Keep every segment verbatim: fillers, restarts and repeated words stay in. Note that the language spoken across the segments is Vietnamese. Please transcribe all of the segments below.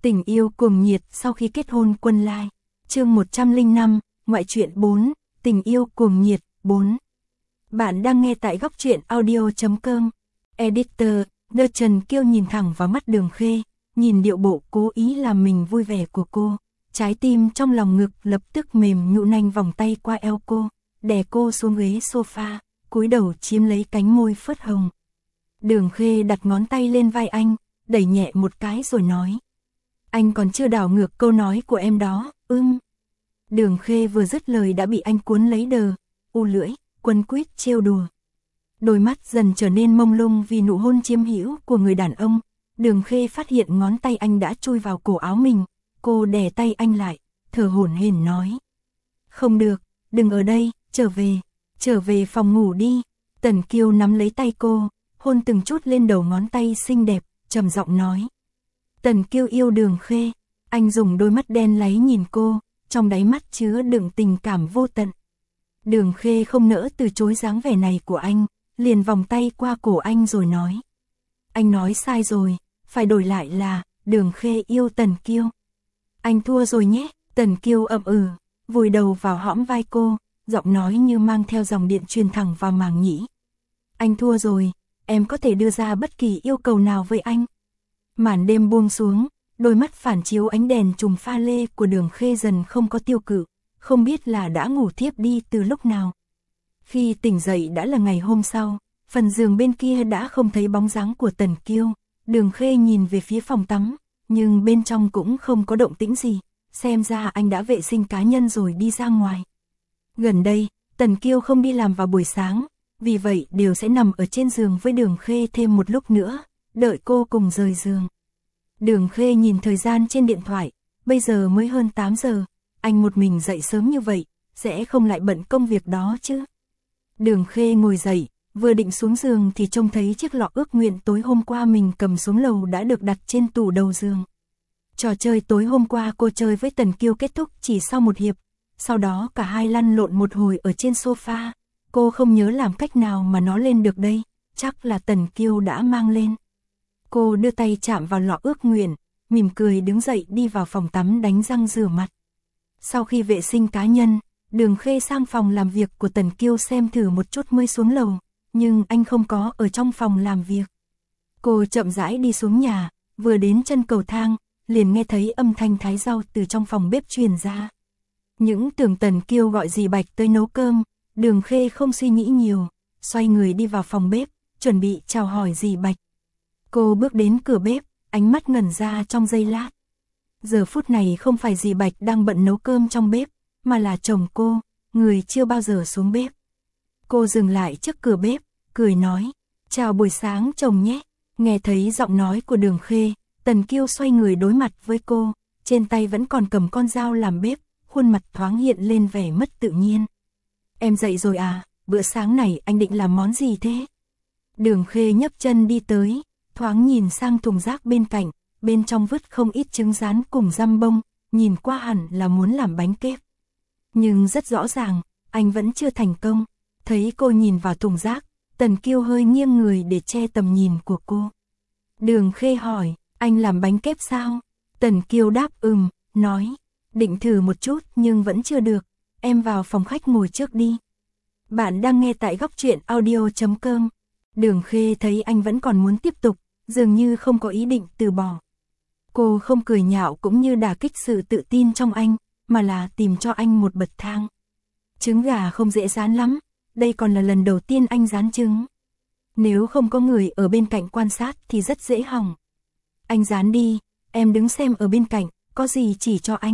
Tình yêu cuồng nhiệt sau khi kết hôn Quân Lai. Chương một trăm lẻ năm, ngoại truyện bốn, tình yêu cuồng nhiệt bốn. Bạn đang nghe tại góc truyện audio chấm com. Editor, Đơ Trần Kiêu nhìn thẳng vào mắt Đường Khê, nhìn điệu bộ cố ý làm mình vui vẻ của cô, trái tim trong lòng ngực lập tức mềm nhũn, nhanh vòng tay qua eo cô, đè cô xuống ghế sofa, cúi đầu chiếm lấy cánh môi phớt hồng. Đường Khê đặt ngón tay lên vai anh, đẩy nhẹ một cái rồi nói: "Anh còn chưa đảo ngược câu nói của em đó, ưm." Đường Khê vừa dứt lời đã bị anh cuốn lấy đờ, u lưỡi, quấn quýt trêu đùa. Đôi mắt dần trở nên mông lung vì nụ hôn chiếm hữu của người đàn ông. Đường Khê phát hiện ngón tay anh đã chui vào cổ áo mình, cô đè tay anh lại, thở hổn hển nói: "Không được, đừng ở đây, trở về, trở về phòng ngủ đi." Tần Kiêu nắm lấy tay cô, hôn từng chút lên đầu ngón tay xinh đẹp, trầm giọng nói. Tần Kiêu yêu Đường Khê, anh dùng đôi mắt đen láy nhìn cô, trong đáy mắt chứa đựng tình cảm vô tận. Đường Khê không nỡ từ chối dáng vẻ này của anh, liền vòng tay qua cổ anh rồi nói: "Anh nói sai rồi, phải đổi lại là Đường Khê yêu Tần Kiêu." "Anh thua rồi nhé." Tần Kiêu ậm ừ, vùi đầu vào hõm vai cô, giọng nói như mang theo dòng điện truyền thẳng vào màng nhĩ. "Anh thua rồi, em có thể đưa ra bất kỳ yêu cầu nào với anh." Màn đêm buông xuống, đôi mắt phản chiếu ánh đèn chùm pha lê của Đường Khê dần không có tiêu cự, không biết là đã ngủ thiếp đi từ lúc nào. Khi tỉnh dậy đã là ngày hôm sau, phần giường bên kia đã không thấy bóng dáng của Tần Kiêu. Đường Khê nhìn về phía phòng tắm, nhưng bên trong cũng không có động tĩnh gì, xem ra anh đã vệ sinh cá nhân rồi đi ra ngoài. Gần đây, Tần Kiêu không đi làm vào buổi sáng, vì vậy đều sẽ nằm ở trên giường với Đường Khê thêm một lúc nữa, đợi cô cùng rời giường. Đường Khê nhìn thời gian trên điện thoại, bây giờ mới hơn tám giờ, anh một mình dậy sớm như vậy, sẽ không lại bận công việc đó chứ. Đường Khê ngồi dậy, vừa định xuống giường thì trông thấy chiếc lọ ước nguyện tối hôm qua mình cầm xuống lầu đã được đặt trên tủ đầu giường. Trò chơi tối hôm qua cô chơi với Tần Kiêu kết thúc chỉ sau một hiệp, sau đó cả hai lăn lộn một hồi ở trên sofa, cô không nhớ làm cách nào mà nó lên được đây, chắc là Tần Kiêu đã mang lên. Cô đưa tay chạm vào lọ ước nguyện, mỉm cười đứng dậy đi vào phòng tắm đánh răng rửa mặt. Sau khi vệ sinh cá nhân, Đường Khê sang phòng làm việc của Tần Kiêu xem thử một chút mới xuống lầu, nhưng anh không có ở trong phòng làm việc. Cô chậm rãi đi xuống nhà, vừa đến chân cầu thang, liền nghe thấy âm thanh thái rau từ trong phòng bếp truyền ra. Những tưởng Tần Kiêu gọi dì Bạch tới nấu cơm, Đường Khê không suy nghĩ nhiều, xoay người đi vào phòng bếp, chuẩn bị chào hỏi dì Bạch. Cô bước đến cửa bếp, ánh mắt ngẩn ra trong giây lát. Giờ phút này không phải dì Bạch đang bận nấu cơm trong bếp, mà là chồng cô, người chưa bao giờ xuống bếp. Cô dừng lại trước cửa bếp, cười nói: "Chào buổi sáng chồng nhé." Nghe thấy giọng nói của Đường Khê, Tần Kiêu xoay người đối mặt với cô, trên tay vẫn còn cầm con dao làm bếp, khuôn mặt thoáng hiện lên vẻ mất tự nhiên. "Em dậy rồi à, bữa sáng này anh định làm món gì thế?" Đường Khê nhấc chân đi tới, thoáng nhìn sang thùng rác bên cạnh, bên trong vứt không ít trứng rán cùng răm bông, nhìn qua hẳn là muốn làm bánh kép. Nhưng rất rõ ràng, anh vẫn chưa thành công. Thấy cô nhìn vào thùng rác, Tần Kiêu hơi nghiêng người để che tầm nhìn của cô. Đường Khê hỏi: "Anh làm bánh kép sao?" Tần Kiêu đáp ừm, nói: "Định thử một chút nhưng vẫn chưa được, em vào phòng khách ngồi trước đi." Bạn đang nghe tại góc truyện audio chấm com. Đường Khê thấy anh vẫn còn muốn tiếp tục, dường như không có ý định từ bỏ. Cô không cười nhạo cũng như đả kích sự tự tin trong anh, mà là tìm cho anh một bậc thang. Trứng gà không dễ rán lắm, đây còn là lần đầu tiên anh rán trứng. Nếu không có người ở bên cạnh quan sát thì rất dễ hỏng. Anh rán đi, em đứng xem ở bên cạnh, có gì chỉ cho anh.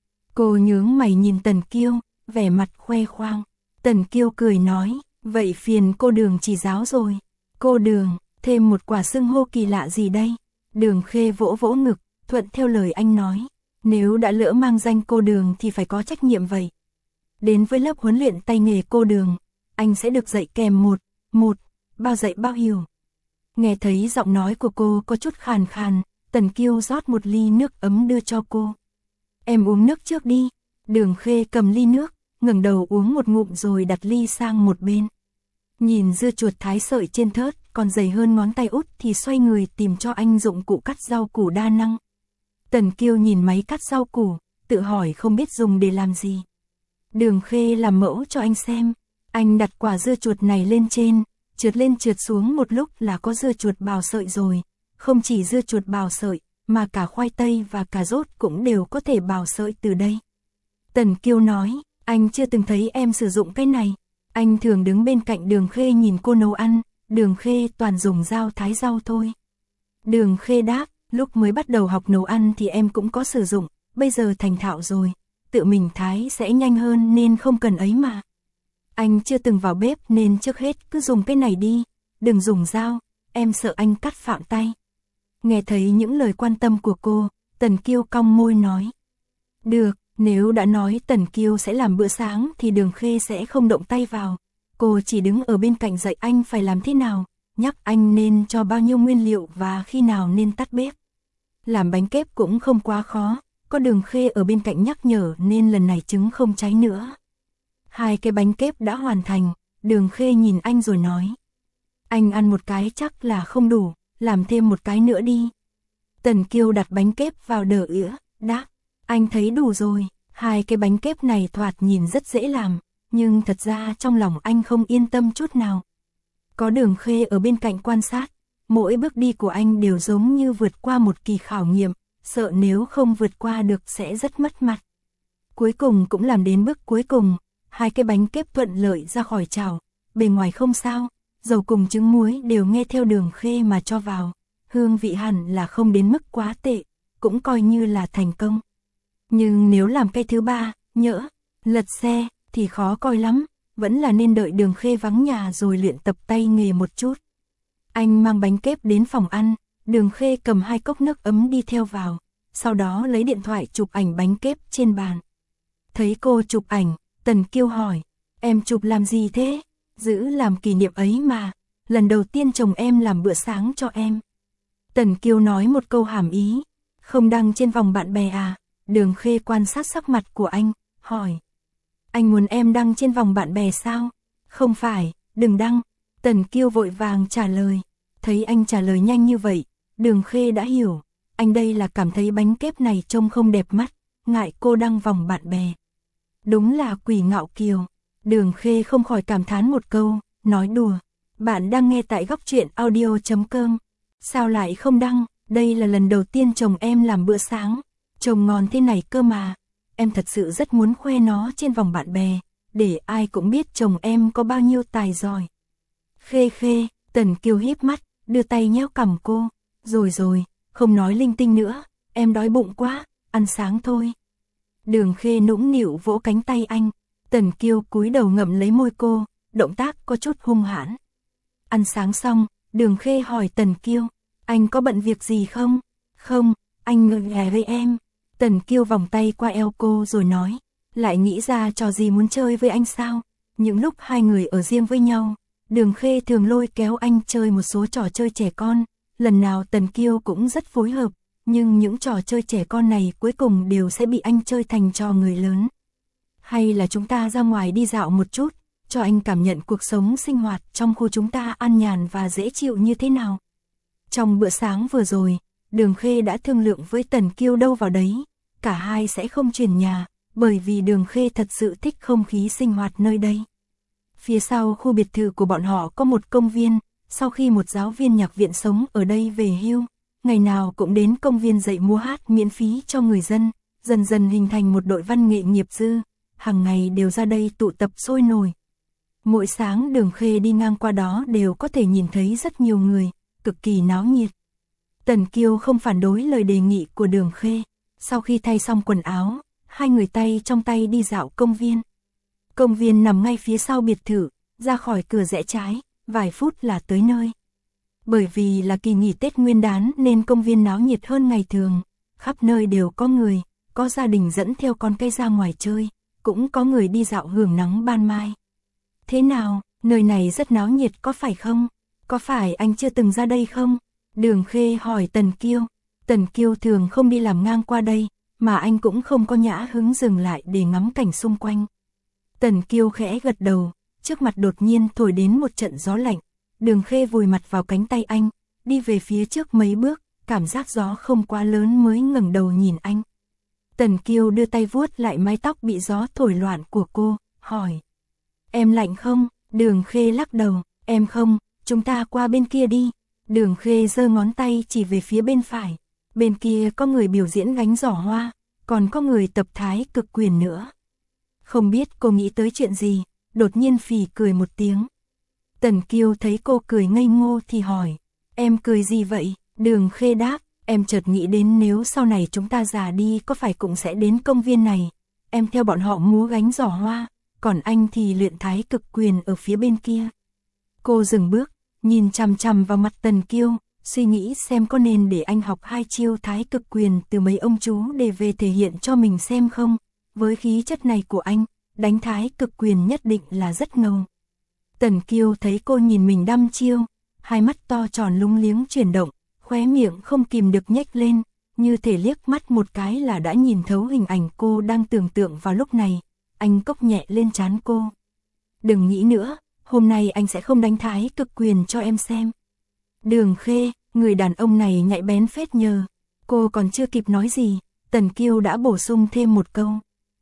Cô nhướng mày nhìn Tần Kiêu, vẻ mặt khoe khoang. Tần Kiêu cười nói: "Vậy phiền cô Đường chỉ giáo rồi." "Cô Đường, thêm một quả xưng hô kỳ lạ gì đây?" Đường Khê vỗ vỗ ngực, thuận theo lời anh nói. Nếu đã lỡ mang danh cô Đường thì phải có trách nhiệm vậy. Đến với lớp huấn luyện tay nghề cô Đường, anh sẽ được dạy kèm một, một, bao dạy bao hiểu. Nghe thấy giọng nói của cô có chút khàn khàn, Tần Kiêu rót một ly nước ấm đưa cho cô. "Em uống nước trước đi." Đường Khê cầm ly nước, ngẩng đầu uống một ngụm rồi đặt ly sang một bên. Nhìn dưa chuột thái sợi trên thớt, còn dày hơn ngón tay út thì xoay người tìm cho anh dụng cụ cắt rau củ đa năng. Tần Kiêu nhìn máy cắt rau củ, tự hỏi không biết dùng để làm gì. Đường Khê làm mẫu cho anh xem. Anh đặt quả dưa chuột này lên trên, trượt lên trượt xuống một lúc là có dưa chuột bào sợi rồi. Không chỉ dưa chuột bào sợi, mà cả khoai tây và cà rốt cũng đều có thể bào sợi từ đây. Tần Kiêu nói, anh chưa từng thấy em sử dụng cái này. Anh thường đứng bên cạnh Đường Khê nhìn cô nấu ăn, Đường Khê toàn dùng dao thái rau thôi. Đường Khê đáp, lúc mới bắt đầu học nấu ăn thì em cũng có sử dụng, bây giờ thành thạo rồi, tự mình thái sẽ nhanh hơn nên không cần ấy mà. Anh chưa từng vào bếp nên trước hết cứ dùng cái này đi, đừng dùng dao, em sợ anh cắt phạm tay. Nghe thấy những lời quan tâm của cô, Tần Kiêu cong môi nói. Được, nếu đã nói Tần Kiêu sẽ làm bữa sáng thì Đường Khê sẽ không động tay vào. Cô chỉ đứng ở bên cạnh dạy anh phải làm thế nào, nhắc anh nên cho bao nhiêu nguyên liệu và khi nào nên tắt bếp. Làm bánh kép cũng không quá khó, có Đường Khê ở bên cạnh nhắc nhở nên lần này trứng không cháy nữa. Hai cái bánh kép đã hoàn thành, Đường Khê nhìn anh rồi nói. Anh ăn một cái chắc là không đủ, làm thêm một cái nữa đi. Tần Kiêu đặt bánh kép vào đờ ỉa, đáp. Anh thấy đủ rồi, hai cái bánh kép này thoạt nhìn rất dễ làm, nhưng thật ra trong lòng anh không yên tâm chút nào. Có Đường Khê ở bên cạnh quan sát, mỗi bước đi của anh đều giống như vượt qua một kỳ khảo nghiệm, sợ nếu không vượt qua được sẽ rất mất mặt. Cuối cùng cũng làm đến bước cuối cùng, hai cái bánh kép thuận lợi ra khỏi chảo, bề ngoài không sao, dầu cùng trứng muối đều nghe theo Đường Khê mà cho vào, hương vị hẳn là không đến mức quá tệ, cũng coi như là thành công. Nhưng nếu làm cái thứ ba, nhỡ, lật xe, thì khó coi lắm, vẫn là nên đợi Đường Khê vắng nhà rồi luyện tập tay nghề một chút. Anh mang bánh kép đến phòng ăn, Đường Khê cầm hai cốc nước ấm đi theo vào, sau đó lấy điện thoại chụp ảnh bánh kép trên bàn. Thấy cô chụp ảnh, Tần Kiêu hỏi, em chụp làm gì thế? Giữ làm kỷ niệm ấy mà, lần đầu tiên chồng em làm bữa sáng cho em. Tần Kiêu nói một câu hàm ý, không đăng trên vòng bạn bè à? Đường Khê quan sát sắc mặt của anh, hỏi. Anh muốn em đăng trên vòng bạn bè sao? Không phải, đừng đăng. Tần Kiêu vội vàng trả lời. Thấy anh trả lời nhanh như vậy, Đường Khê đã hiểu. Anh đây là cảm thấy bánh kép này trông không đẹp mắt, ngại cô đăng vòng bạn bè. Đúng là quỷ ngạo kiều. Đường Khê không khỏi cảm thán một câu, nói đùa. Bạn đang nghe tại góc truyện audio chấm com. Sao lại không đăng? Đây là lần đầu tiên chồng em làm bữa sáng. Chồng ngon thế này cơ mà. Em thật sự rất muốn khoe nó trên vòng bạn bè, để ai cũng biết chồng em có bao nhiêu tài giỏi. Khê khê, Tần Kiêu híp mắt, đưa tay nhéo cằm cô. Rồi rồi, không nói linh tinh nữa, em đói bụng quá, ăn sáng thôi. Đường Khê nũng nịu vỗ cánh tay anh. Tần Kiêu cúi đầu ngậm lấy môi cô, động tác có chút hung hãn. Ăn sáng xong, Đường Khê hỏi Tần Kiêu, anh có bận việc gì không? Không, anh ngồi ghé với em. Tần Kiêu vòng tay qua eo cô rồi nói, lại nghĩ ra trò gì muốn chơi với anh sao? Những lúc hai người ở riêng với nhau, Đường Khê thường lôi kéo anh chơi một số trò chơi trẻ con, lần nào Tần Kiêu cũng rất phối hợp, nhưng những trò chơi trẻ con này cuối cùng đều sẽ bị anh chơi thành trò người lớn. Hay là chúng ta ra ngoài đi dạo một chút, cho anh cảm nhận cuộc sống sinh hoạt trong khu chúng ta an nhàn và dễ chịu như thế nào? Trong bữa sáng vừa rồi, Đường Khê đã thương lượng với Tần Kiêu đâu vào đấy, cả hai sẽ không chuyển nhà, bởi vì Đường Khê thật sự thích không khí sinh hoạt nơi đây. Phía sau khu biệt thự của bọn họ có một công viên, sau khi một giáo viên nhạc viện sống ở đây về hưu, ngày nào cũng đến công viên dạy múa hát miễn phí cho người dân, dần dần hình thành một đội văn nghệ nghiệp dư, hàng ngày đều ra đây tụ tập sôi nổi. Mỗi sáng Đường Khê đi ngang qua đó đều có thể nhìn thấy rất nhiều người, cực kỳ náo nhiệt. Tần Kiêu không phản đối lời đề nghị của Đường Khê. Sau khi thay xong quần áo, hai người tay trong tay đi dạo công viên. Công viên nằm ngay phía sau biệt thự, ra khỏi cửa rẽ trái, vài phút là tới nơi. Bởi vì là kỳ nghỉ Tết Nguyên đán nên công viên náo nhiệt hơn ngày thường, khắp nơi đều có người, có gia đình dẫn theo con cây ra ngoài chơi, cũng có người đi dạo hưởng nắng ban mai. Thế nào, nơi này rất náo nhiệt có phải không? Có phải anh chưa từng ra đây không? Đường Khê hỏi Tần Kiêu. Tần Kiêu thường không đi làm ngang qua đây, mà anh cũng không có nhã hứng dừng lại để ngắm cảnh xung quanh. Tần Kiêu khẽ gật đầu, trước mặt đột nhiên thổi đến một trận gió lạnh. Đường Khê vùi mặt vào cánh tay anh, đi về phía trước mấy bước, cảm giác gió không quá lớn mới ngẩng đầu nhìn anh. Tần Kiêu đưa tay vuốt lại mái tóc bị gió thổi loạn của cô, hỏi. Em lạnh không? Đường Khê lắc đầu, em không, chúng ta qua bên kia đi. Đường Khê giơ ngón tay chỉ về phía bên phải. Bên kia có người biểu diễn gánh giỏ hoa, còn có người tập thái cực quyền nữa. Không biết cô nghĩ tới chuyện gì, đột nhiên phì cười một tiếng. Tần Kiêu thấy cô cười ngây ngô thì hỏi, em cười gì vậy? Đường Khê đáp, em chợt nghĩ đến nếu sau này chúng ta già đi có phải cũng sẽ đến công viên này. Em theo bọn họ múa gánh giỏ hoa, còn anh thì luyện thái cực quyền ở phía bên kia. Cô dừng bước, nhìn chằm chằm vào mặt Tần Kiêu, suy nghĩ xem có nên để anh học hai chiêu thái cực quyền từ mấy ông chú để về thể hiện cho mình xem không. Với khí chất này của anh, đánh thái cực quyền nhất định là rất ngầu. Tần Kiêu thấy cô nhìn mình đăm chiêu, hai mắt to tròn lúng liếng chuyển động, khóe miệng không kìm được nhếch lên, như thể liếc mắt một cái là đã nhìn thấu hình ảnh cô đang tưởng tượng vào lúc này. Anh cốc nhẹ lên trán cô. Đừng nghĩ nữa, hôm nay anh sẽ không đánh thái cực quyền cho em xem. Đường Khê, người đàn ông này nhạy bén phết nhờ. Cô còn chưa kịp nói gì, Tần Kiêu đã bổ sung thêm một câu.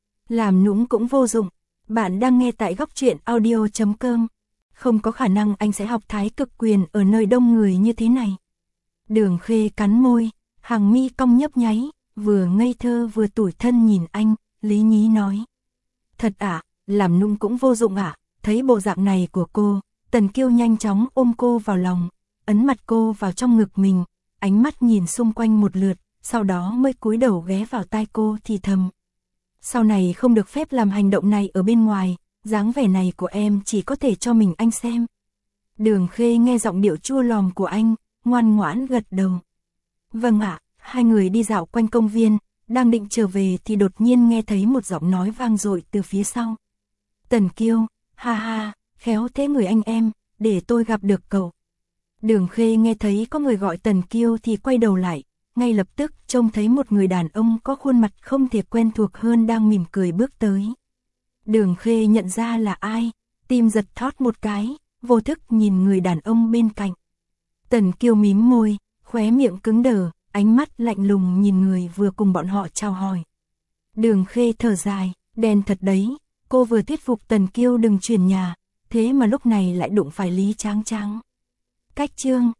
Làm nũng cũng vô dụng. Bạn đang nghe tại góc truyện audio chấm com. Không có khả năng anh sẽ học thái cực quyền ở nơi đông người như thế này. Đường Khê cắn môi, hàng mi cong nhấp nháy, vừa ngây thơ vừa tủi thân nhìn anh, lý nhí nói. Thật ạ, à, làm nũng cũng vô dụng ạ. À? Thấy bộ dạng này của cô, Tần Kiêu nhanh chóng ôm cô vào lòng, ấn mặt cô vào trong ngực mình, ánh mắt nhìn xung quanh một lượt, sau đó mới cúi đầu ghé vào tai cô thì thầm. Sau này không được phép làm hành động này ở bên ngoài, dáng vẻ này của em chỉ có thể cho mình anh xem. Đường Khê nghe giọng điệu chua lòm của anh, ngoan ngoãn gật đầu. Vâng ạ, hai người đi dạo quanh công viên, đang định trở về thì đột nhiên nghe thấy một giọng nói vang dội từ phía sau. Tần Kiêu, ha ha, khéo thế người anh em, để tôi gặp được cậu. Đường Khê nghe thấy có người gọi Tần Kiêu thì quay đầu lại, ngay lập tức trông thấy một người đàn ông có khuôn mặt không thể quen thuộc hơn đang mỉm cười bước tới. Đường Khê nhận ra là ai, tim giật thót một cái, vô thức nhìn người đàn ông bên cạnh. Tần Kiêu mím môi, khóe miệng cứng đờ, ánh mắt lạnh lùng nhìn người vừa cùng bọn họ chào hỏi. Đường Khê thở dài, đen thật đấy, cô vừa thuyết phục Tần Kiêu đừng chuyển nhà, thế mà lúc này lại đụng phải Lý Tráng Tráng. Cách chương